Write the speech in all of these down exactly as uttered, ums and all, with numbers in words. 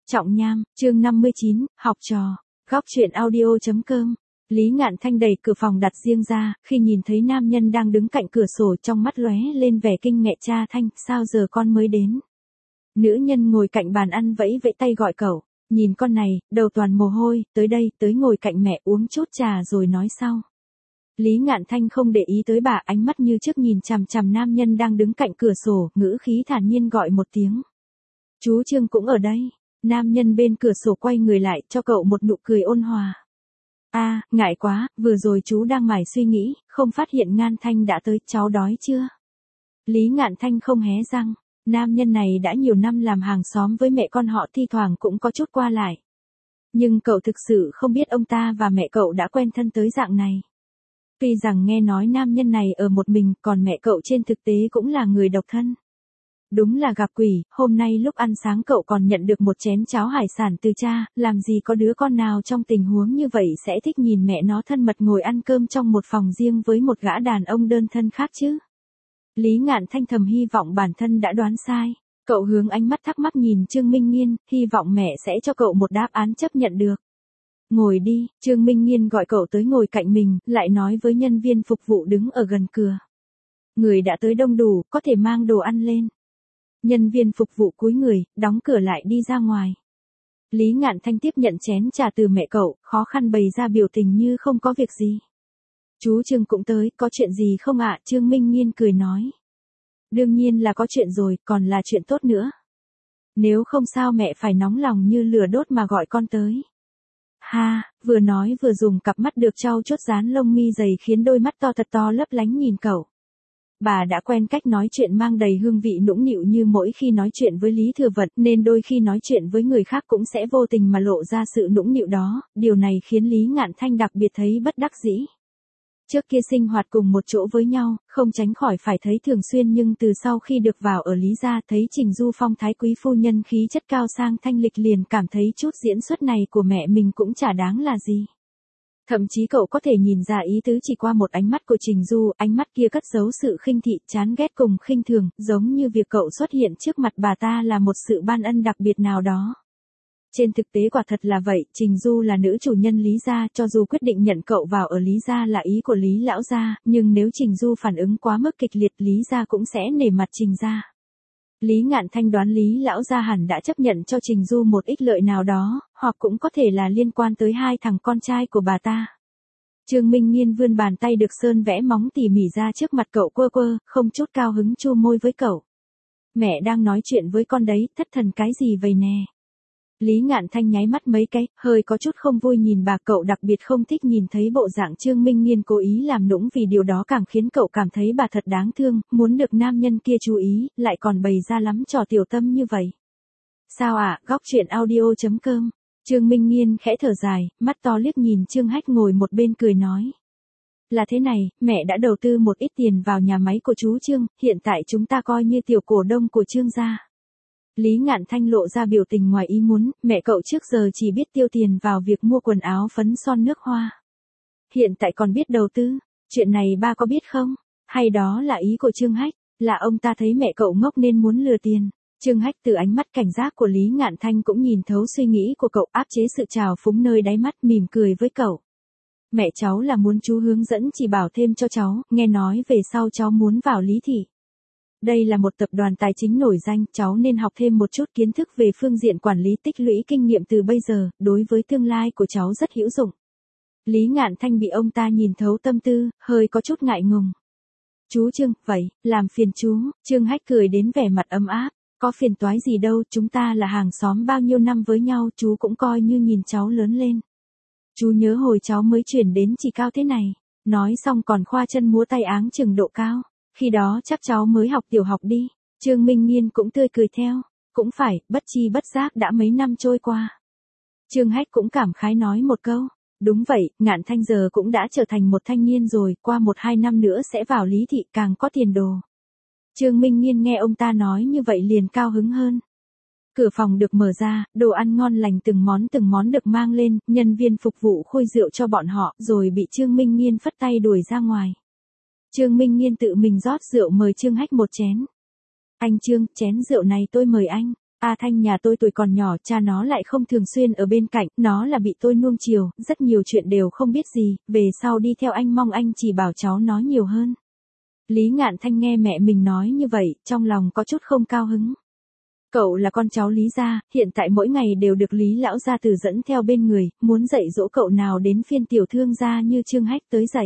Trọng Nham, chương năm mươi chín, học trò, góc truyện audio.com. Lý Ngạn Thanh đẩy cửa phòng đặt riêng ra, khi nhìn thấy nam nhân đang đứng cạnh cửa sổ trong mắt lóe lên vẻ kinh ngạc. Cha Thanh, sao giờ con mới đến? Nữ nhân ngồi cạnh bàn ăn vẫy vẫy tay gọi cậu, nhìn con này, đầu toàn mồ hôi, tới đây, tới ngồi cạnh mẹ uống chút trà rồi nói sau. Lý Ngạn Thanh không để ý tới bà, ánh mắt như trước nhìn chằm chằm nam nhân đang đứng cạnh cửa sổ, ngữ khí thản nhiên gọi một tiếng. Chú Trương cũng ở đây. Nam nhân bên cửa sổ quay người lại, cho cậu một nụ cười ôn hòa. A, à, ngại quá, vừa rồi chú đang mải suy nghĩ, không phát hiện Ngạn Thanh đã tới, cháu đói chưa? Lý Ngạn Thanh không hé răng, nam nhân này đã nhiều năm làm hàng xóm với mẹ con họ, thi thoảng cũng có chút qua lại. Nhưng cậu thực sự không biết ông ta và mẹ cậu đã quen thân tới dạng này. Tuy rằng nghe nói nam nhân này ở một mình, còn mẹ cậu trên thực tế cũng là người độc thân. Đúng là gặp quỷ, hôm nay lúc ăn sáng cậu còn nhận được một chén cháo hải sản từ cha, làm gì có đứa con nào trong tình huống như vậy sẽ thích nhìn mẹ nó thân mật ngồi ăn cơm trong một phòng riêng với một gã đàn ông đơn thân khác chứ. Lý Ngạn Thanh thầm hy vọng bản thân đã đoán sai, cậu hướng ánh mắt thắc mắc nhìn Trương Minh Nghiên, hy vọng mẹ sẽ cho cậu một đáp án chấp nhận được. Ngồi đi, Trương Minh Nghiên gọi cậu tới ngồi cạnh mình, lại nói với nhân viên phục vụ đứng ở gần cửa. Người đã tới đông đủ, có thể mang đồ ăn lên. Nhân viên phục vụ cúi người, đóng cửa lại đi ra ngoài. Lý Ngạn Thanh tiếp nhận chén trà từ mẹ cậu, khó khăn bày ra biểu tình như không có việc gì. Chú Trương cũng tới, có chuyện gì không ạ? Trương Minh Nghiên cười nói. Đương nhiên là có chuyện rồi, còn là chuyện tốt nữa. Nếu không sao mẹ phải nóng lòng như lửa đốt mà gọi con tới. Ha, vừa nói vừa dùng cặp mắt được trau chuốt dán lông mi dày khiến đôi mắt to thật to lấp lánh nhìn cậu. Bà đã quen cách nói chuyện mang đầy hương vị nũng nịu như mỗi khi nói chuyện với Lý Thừa Vận, nên đôi khi nói chuyện với người khác cũng sẽ vô tình mà lộ ra sự nũng nịu đó, điều này khiến Lý Ngạn Thanh đặc biệt thấy bất đắc dĩ. Trước kia sinh hoạt cùng một chỗ với nhau, không tránh khỏi phải thấy thường xuyên, nhưng từ sau khi được vào ở Lý gia thấy Trình Du phong thái quý phu nhân khí chất cao sang thanh lịch liền cảm thấy chút diễn xuất này của mẹ mình cũng chả đáng là gì. Thậm chí cậu có thể nhìn ra ý tứ chỉ qua một ánh mắt của Trình Du, ánh mắt kia cất giấu sự khinh thị, chán ghét cùng khinh thường, giống như việc cậu xuất hiện trước mặt bà ta là một sự ban ân đặc biệt nào đó. Trên thực tế quả thật là vậy, Trình Du là nữ chủ nhân Lý gia, cho dù quyết định nhận cậu vào ở Lý gia là ý của Lý lão gia, nhưng nếu Trình Du phản ứng quá mức kịch liệt, Lý gia cũng sẽ nể mặt Trình gia. Lý Ngạn Thanh đoán Lý lão gia hẳn đã chấp nhận cho Trình Du một ích lợi nào đó, hoặc cũng có thể là liên quan tới hai thằng con trai của bà ta. Trương Minh Nghiên vươn bàn tay được sơn vẽ móng tỉ mỉ ra trước mặt cậu quơ quơ, không chút cao hứng chu môi với cậu. Mẹ đang nói chuyện với con đấy, thất thần cái gì vậy nè? Lý Ngạn Thanh nháy mắt mấy cái, hơi có chút không vui nhìn bà, cậu đặc biệt không thích nhìn thấy bộ dạng Trương Minh Nghiên cố ý làm nũng, vì điều đó càng khiến cậu cảm thấy bà thật đáng thương, muốn được nam nhân kia chú ý, lại còn bày ra lắm trò tiểu tâm như vậy. Sao ạ? À, góc truyện audio.com. Trương Minh Nghiên khẽ thở dài, mắt to liếc nhìn Trương Hách ngồi một bên cười nói. Là thế này, mẹ đã đầu tư một ít tiền vào nhà máy của chú Trương, hiện tại chúng ta coi như tiểu cổ đông của Trương gia. Lý Ngạn Thanh lộ ra biểu tình ngoài ý muốn, mẹ cậu trước giờ chỉ biết tiêu tiền vào việc mua quần áo phấn son nước hoa. Hiện tại còn biết đầu tư, chuyện này ba có biết không? Hay đó là ý của Trương Hách, là ông ta thấy mẹ cậu ngốc nên muốn lừa tiền. Trương Hách từ ánh mắt cảnh giác của Lý Ngạn Thanh cũng nhìn thấu suy nghĩ của cậu, áp chế sự trào phúng nơi đáy mắt, mỉm cười với cậu. Mẹ cháu là muốn chú hướng dẫn chỉ bảo thêm cho cháu, nghe nói về sau cháu muốn vào Lý thị. Đây là một tập đoàn tài chính nổi danh, cháu nên học thêm một chút kiến thức về phương diện quản lý, tích lũy kinh nghiệm từ bây giờ, đối với tương lai của cháu rất hữu dụng. Lý Ngạn Thanh bị ông ta nhìn thấu tâm tư, hơi có chút ngại ngùng. Chú Trương, vậy, làm phiền chú. Trương Hách cười đến vẻ mặt ấm áp, có phiền toái gì đâu, chúng ta là hàng xóm bao nhiêu năm với nhau, chú cũng coi như nhìn cháu lớn lên. Chú nhớ hồi cháu mới chuyển đến chỉ cao thế này, nói xong còn khoa chân múa tay áng chừng độ cao. Khi đó chắc cháu mới học tiểu học đi. Trương Minh Nghiên cũng tươi cười theo. Cũng phải, bất chi bất giác đã mấy năm trôi qua. Trương Hách cũng cảm khái nói một câu. Đúng vậy, Ngạn Thanh giờ cũng đã trở thành một thanh niên rồi, qua một hai năm nữa sẽ vào Lý thị, càng có tiền đồ. Trương Minh Nghiên nghe ông ta nói như vậy liền cao hứng hơn. Cửa phòng được mở ra, đồ ăn ngon lành từng món từng món được mang lên, nhân viên phục vụ khui rượu cho bọn họ, rồi bị Trương Minh Nghiên phất tay đuổi ra ngoài. Trương Minh Nghiên tự mình rót rượu mời Trương Hách một chén. Anh Trương, chén rượu này tôi mời anh. A Thanh nhà tôi tuổi còn nhỏ, cha nó lại không thường xuyên ở bên cạnh, nó là bị tôi nuông chiều, rất nhiều chuyện đều không biết gì, về sau đi theo anh mong anh chỉ bảo cháu nó nhiều hơn. Lý Ngạn Thanh nghe mẹ mình nói như vậy, trong lòng có chút không cao hứng. Cậu là con cháu Lý gia, hiện tại mỗi ngày đều được Lý lão gia tử dẫn theo bên người, muốn dạy dỗ cậu nào đến phiên tiểu thương gia như Trương Hách tới dạy.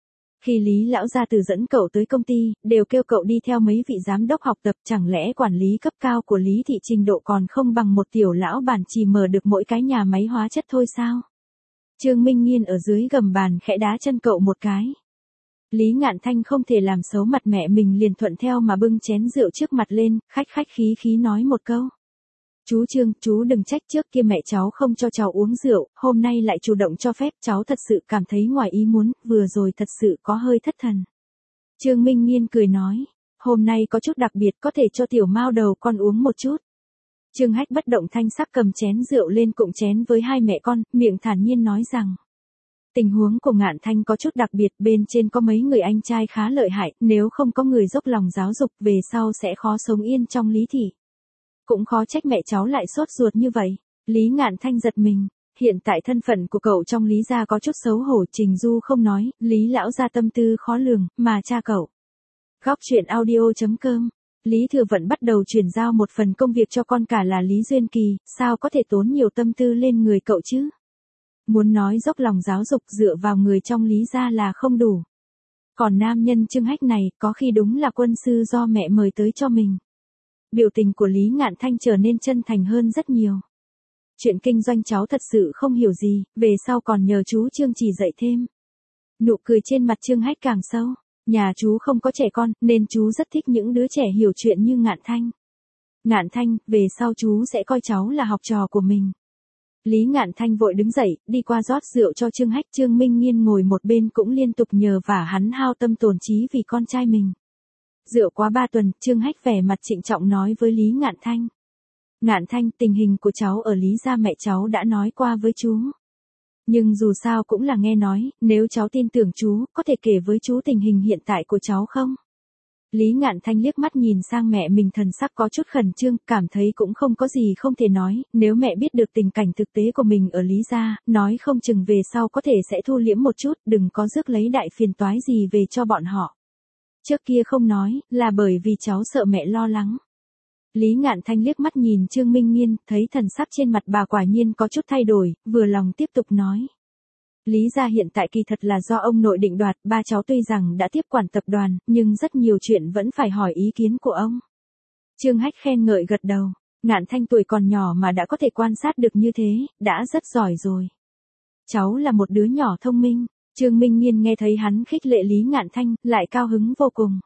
Khi Lý lão gia tử dẫn cậu tới công ty, đều kêu cậu đi theo mấy vị giám đốc học tập, chẳng lẽ quản lý cấp cao của Lý thị trình độ còn không bằng một tiểu lão bản chỉ mở được mỗi cái nhà máy hóa chất thôi sao? Trương Minh Nghiên ở dưới gầm bàn khẽ đá chân cậu một cái. Lý Ngạn Thanh không thể làm xấu mặt mẹ mình, liền thuận theo mà bưng chén rượu trước mặt lên, khách khách khí khí nói một câu. Chú Trương, chú đừng trách, trước kia mẹ cháu không cho cháu uống rượu, hôm nay lại chủ động cho phép, cháu thật sự cảm thấy ngoài ý muốn, vừa rồi thật sự có hơi thất thần. Trương Minh Nghiên cười nói, hôm nay có chút đặc biệt, có thể cho tiểu mao đầu con uống một chút. Trương Hách bất động thanh sắc cầm chén rượu lên cụng chén với hai mẹ con, miệng thản nhiên nói rằng. Tình huống của Ngạn Thanh có chút đặc biệt, bên trên có mấy người anh trai khá lợi hại, nếu không có người dốc lòng giáo dục về sau sẽ khó sống yên trong Lý thị. Cũng khó trách mẹ cháu lại sốt ruột như vậy. Lý Ngạn Thanh giật mình, hiện tại thân phận của cậu trong Lý gia có chút xấu hổ, Trình Du không nói, Lý lão gia tâm tư khó lường, mà cha cậu. Góc truyện audio chấm com. Lý Thừa Vận bắt đầu chuyển giao một phần công việc cho con cả là Lý Duyên Kỳ, sao có thể tốn nhiều tâm tư lên người cậu chứ? Muốn nói dốc lòng giáo dục dựa vào người trong Lý gia là không đủ. Còn nam nhân Trương Hách này, có khi đúng là quân sư do mẹ mời tới cho mình. Biểu tình của Lý Ngạn Thanh trở nên chân thành hơn rất nhiều. Chuyện kinh doanh cháu thật sự không hiểu gì, về sau còn nhờ chú Trương chỉ dạy thêm. Nụ cười trên mặt Trương Hách càng sâu, nhà chú không có trẻ con, nên chú rất thích những đứa trẻ hiểu chuyện như Ngạn Thanh. Ngạn Thanh, về sau chú sẽ coi cháu là học trò của mình. Lý Ngạn Thanh vội đứng dậy, đi qua rót rượu cho Trương Hách. Trương Minh Nghiên ngồi một bên cũng liên tục nhờ vả hắn hao tâm tổn trí vì con trai mình. Rượu quá ba tuần, Trương Hách vẻ mặt trịnh trọng nói với Lý Ngạn Thanh. Ngạn Thanh, tình hình của cháu ở Lý gia mẹ cháu đã nói qua với chú. Nhưng dù sao cũng là nghe nói, nếu cháu tin tưởng chú, có thể kể với chú tình hình hiện tại của cháu không? Lý Ngạn Thanh liếc mắt nhìn sang mẹ mình, thần sắc có chút khẩn trương, cảm thấy cũng không có gì không thể nói, nếu mẹ biết được tình cảnh thực tế của mình ở Lý gia, nói không chừng về sau có thể sẽ thu liễm một chút, đừng có rước lấy đại phiền toái gì về cho bọn họ. Trước kia không nói, là bởi vì cháu sợ mẹ lo lắng. Lý Ngạn Thanh liếc mắt nhìn Trương Minh Nghiên, thấy thần sắc trên mặt bà quả nhiên có chút thay đổi, vừa lòng tiếp tục nói. Lý gia hiện tại kỳ thật là do ông nội định đoạt, ba cháu tuy rằng đã tiếp quản tập đoàn, nhưng rất nhiều chuyện vẫn phải hỏi ý kiến của ông. Trương Hách khen ngợi gật đầu, Ngạn Thanh tuổi còn nhỏ mà đã có thể quan sát được như thế, đã rất giỏi rồi. Cháu là một đứa nhỏ thông minh. Trương Minh Nghiên nghe thấy hắn khích lệ Lý Ngạn Thanh, lại cao hứng vô cùng.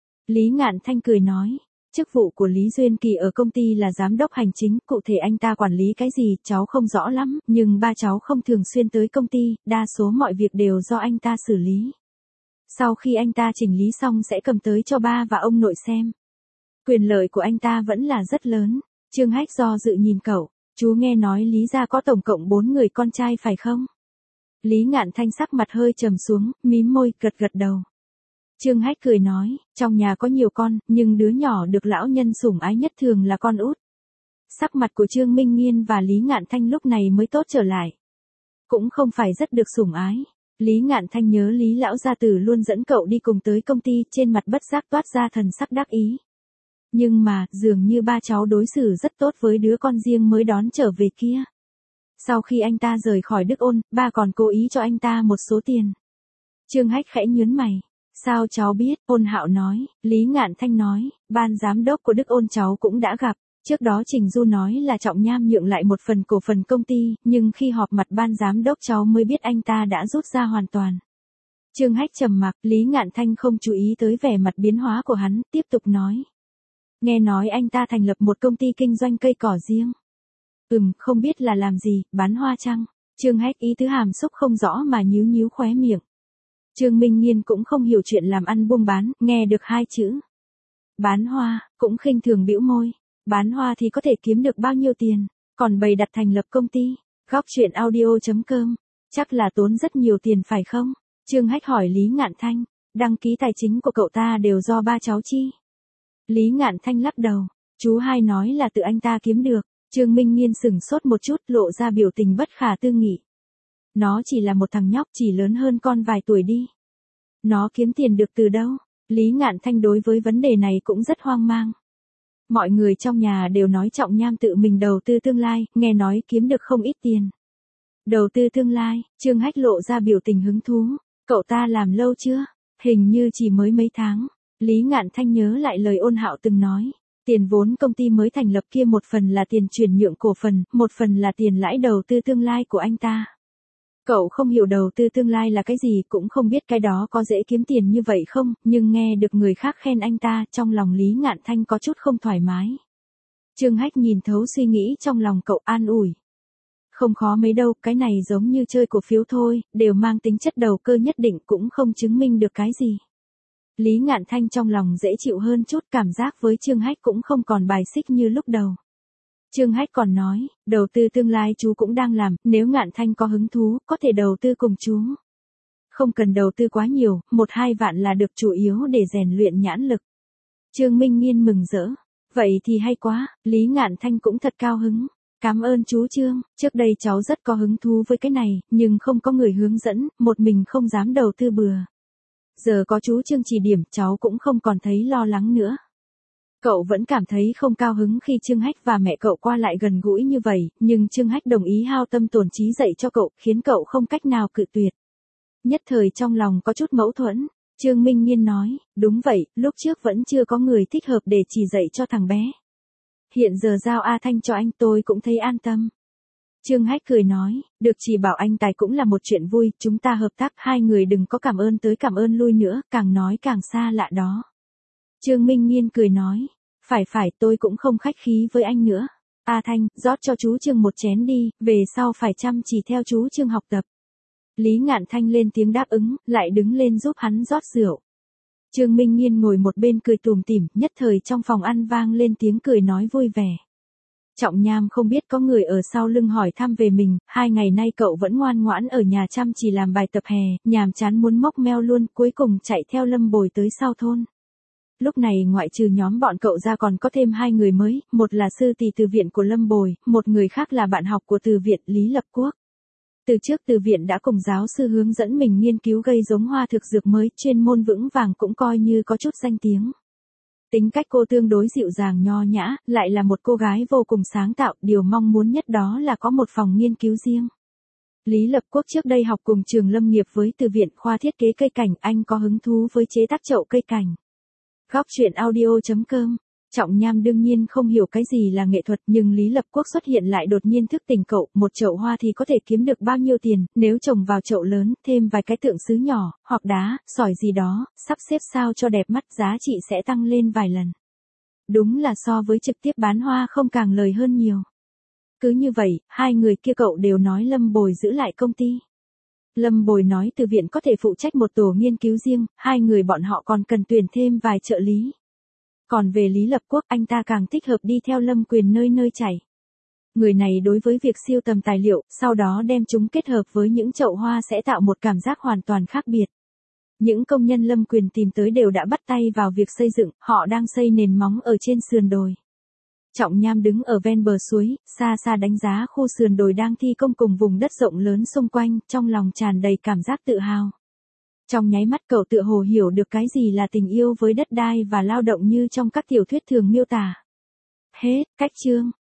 Lý Ngạn Thanh cười nói, chức vụ của Lý Duyên Kỳ ở công ty là giám đốc hành chính, cụ thể anh ta quản lý cái gì, cháu không rõ lắm, nhưng ba cháu không thường xuyên tới công ty, đa số mọi việc đều do anh ta xử lý. Sau khi anh ta chỉnh lý xong sẽ cầm tới cho ba và ông nội xem. Quyền lợi của anh ta vẫn là rất lớn. Trương Hách do dự nhìn cậu, chú nghe nói Lý gia có tổng cộng bốn người con trai phải không? Lý Ngạn Thanh sắc mặt hơi trầm xuống, mím môi, gật gật đầu. Trương Hách cười nói, trong nhà có nhiều con, nhưng đứa nhỏ được lão nhân sủng ái nhất thường là con út. Sắc mặt của Trương Minh Nghiên và Lý Ngạn Thanh lúc này mới tốt trở lại. Cũng không phải rất được sủng ái. Lý Ngạn Thanh nhớ Lý lão gia tử luôn dẫn cậu đi cùng tới công ty, trên mặt bất giác toát ra thần sắc đắc ý. Nhưng mà, dường như ba cháu đối xử rất tốt với đứa con riêng mới đón trở về kia. Sau khi anh ta rời khỏi Đức Ôn, ba còn cố ý cho anh ta một số tiền. Trương Hách khẽ nhướng mày. Sao cháu biết? Ôn Hạo nói. Lý Ngạn Thanh nói, ban giám đốc của Đức Ôn cháu cũng đã gặp. Trước đó Trình Du nói là Trọng Nham nhượng lại một phần cổ phần công ty, nhưng khi họp mặt ban giám đốc cháu mới biết anh ta đã rút ra hoàn toàn. Trương Hách trầm mặc, Lý Ngạn Thanh không chú ý tới vẻ mặt biến hóa của hắn, tiếp tục nói. Nghe nói anh ta thành lập một công ty kinh doanh cây cỏ riêng. Ừm, không biết là làm gì, bán hoa chăng? Trương Hách ý tứ hàm xúc không rõ mà nhíu nhíu khóe miệng. Trương Minh Nghiên cũng không hiểu chuyện làm ăn buôn bán, nghe được hai chữ. Bán hoa, cũng khinh thường bĩu môi. Bán hoa thì có thể kiếm được bao nhiêu tiền, còn bày đặt thành lập công ty. Góc truyện audio chấm com, chắc là tốn rất nhiều tiền phải không? Trương Hách hỏi Lý Ngạn Thanh, đăng ký tài chính của cậu ta đều do ba cháu chi? Lý Ngạn Thanh lắc đầu, Chú hai nói là tự anh ta kiếm được. Trương Minh Nghiên sửng sốt một chút, lộ ra biểu tình bất khả tư nghị. Nó chỉ là một thằng nhóc, chỉ lớn hơn con vài tuổi đi. Nó kiếm tiền được từ đâu? Lý Ngạn Thanh đối với vấn đề này cũng rất hoang mang. Mọi người trong nhà đều nói Trọng Nham tự mình đầu tư tương lai, nghe nói kiếm được không ít tiền. Đầu tư tương lai, Trương Hách lộ ra biểu tình hứng thú. Cậu ta làm lâu chưa? Hình như chỉ mới mấy tháng. Lý Ngạn Thanh nhớ lại lời Ôn Hạo từng nói. Tiền vốn công ty mới thành lập kia một phần là tiền chuyển nhượng cổ phần, một phần là tiền lãi đầu tư tương lai của anh ta. Cậu không hiểu đầu tư tương lai là cái gì, cũng không biết cái đó có dễ kiếm tiền như vậy không, nhưng nghe được người khác khen anh ta, trong lòng Lý Ngạn Thanh có chút không thoải mái. Trương Hách nhìn thấu suy nghĩ trong lòng cậu, an ủi. Không khó mấy đâu, cái này giống như chơi cổ phiếu thôi, đều mang tính chất đầu cơ nhất định, cũng không chứng minh được cái gì. Lý Ngạn Thanh trong lòng dễ chịu hơn chút, cảm giác với Trương Hách cũng không còn bài xích như lúc đầu. Trương Hách còn nói, đầu tư tương lai chú cũng đang làm, nếu Ngạn Thanh có hứng thú, có thể đầu tư cùng chú. Không cần đầu tư quá nhiều, một hai vạn là được, chủ yếu để rèn luyện nhãn lực. Trương Minh Nghiên mừng rỡ. Vậy thì hay quá, Lý Ngạn Thanh cũng thật cao hứng. Cảm ơn chú Trương, trước đây cháu rất có hứng thú với cái này, nhưng không có người hướng dẫn, một mình không dám đầu tư bừa. Giờ có chú Trương chỉ điểm, cháu cũng không còn thấy lo lắng nữa. Cậu vẫn cảm thấy không cao hứng khi Trương Hách và mẹ cậu qua lại gần gũi như vậy, nhưng Trương Hách đồng ý hao tâm tổn trí dạy cho cậu, khiến cậu không cách nào cự tuyệt. Nhất thời trong lòng có chút mâu thuẫn, Trương Minh Nghiên nói, đúng vậy, lúc trước vẫn chưa có người thích hợp để chỉ dạy cho thằng bé. Hiện giờ giao A Thanh cho anh, tôi cũng thấy an tâm. Trương Hách cười nói, được chỉ bảo anh tài cũng là một chuyện vui, chúng ta hợp tác, hai người đừng có cảm ơn tới cảm ơn lui nữa, càng nói càng xa lạ đó. Trương Minh Nghiên cười nói, phải phải, tôi cũng không khách khí với anh nữa. A Thanh, rót cho chú Trương một chén đi, về sau phải chăm chỉ theo chú Trương học tập. Lý Ngạn Thanh lên tiếng đáp ứng, lại đứng lên giúp hắn rót rượu. Trương Minh Nghiên ngồi một bên cười tủm tỉm, nhất thời trong phòng ăn vang lên tiếng cười nói vui vẻ. Trọng Nham không biết có người ở sau lưng hỏi thăm về mình, hai ngày nay cậu vẫn ngoan ngoãn ở nhà chăm chỉ làm bài tập hè, nhàm chán muốn móc meo luôn, cuối cùng chạy theo Lâm Bồi tới sau thôn. Lúc này ngoại trừ nhóm bọn cậu ra còn có thêm hai người mới, một là sư tỷ từ viện của Lâm Bồi, một người khác là bạn học của từ viện Lý Lập Quốc. Từ trước từ viện đã cùng giáo sư hướng dẫn mình nghiên cứu gây giống hoa thực dược mới, chuyên môn vững vàng cũng coi như có chút danh tiếng. Tính cách cô tương đối dịu dàng nho nhã, lại là một cô gái vô cùng sáng tạo, điều mong muốn nhất đó là có một phòng nghiên cứu riêng. Lý Lập Quốc trước đây học cùng trường lâm nghiệp với từ viện khoa thiết kế cây cảnh, anh có hứng thú với chế tác chậu cây cảnh. Góc truyện audio chấm com. Trọng Nham đương nhiên không hiểu cái gì là nghệ thuật, nhưng Lý Lập Quốc xuất hiện lại đột nhiên thức tỉnh cậu, một chậu hoa thì có thể kiếm được bao nhiêu tiền, nếu trồng vào chậu lớn, thêm vài cái tượng sứ nhỏ, hoặc đá, sỏi gì đó, sắp xếp sao cho đẹp mắt, giá trị sẽ tăng lên vài lần. Đúng là so với trực tiếp bán hoa không càng lời hơn nhiều. Cứ như vậy, hai người kia cậu đều nói Lâm Bồi giữ lại công ty. Lâm Bồi nói từ viện có thể phụ trách một tổ nghiên cứu riêng, hai người bọn họ còn cần tuyển thêm vài trợ lý. Còn về Lý Lập Quốc, anh ta càng thích hợp đi theo Lâm Quyền nơi nơi chạy. Người này đối với việc siêu tầm tài liệu, sau đó đem chúng kết hợp với những chậu hoa sẽ tạo một cảm giác hoàn toàn khác biệt. Những công nhân Lâm Quyền tìm tới đều đã bắt tay vào việc xây dựng, họ đang xây nền móng ở trên sườn đồi. Trọng Nham đứng ở ven bờ suối, xa xa đánh giá khu sườn đồi đang thi công cùng vùng đất rộng lớn xung quanh, trong lòng tràn đầy cảm giác tự hào. Trong nháy mắt cậu tựa hồ hiểu được cái gì là tình yêu với đất đai và lao động như trong các tiểu thuyết thường miêu tả. Hết, cách chương.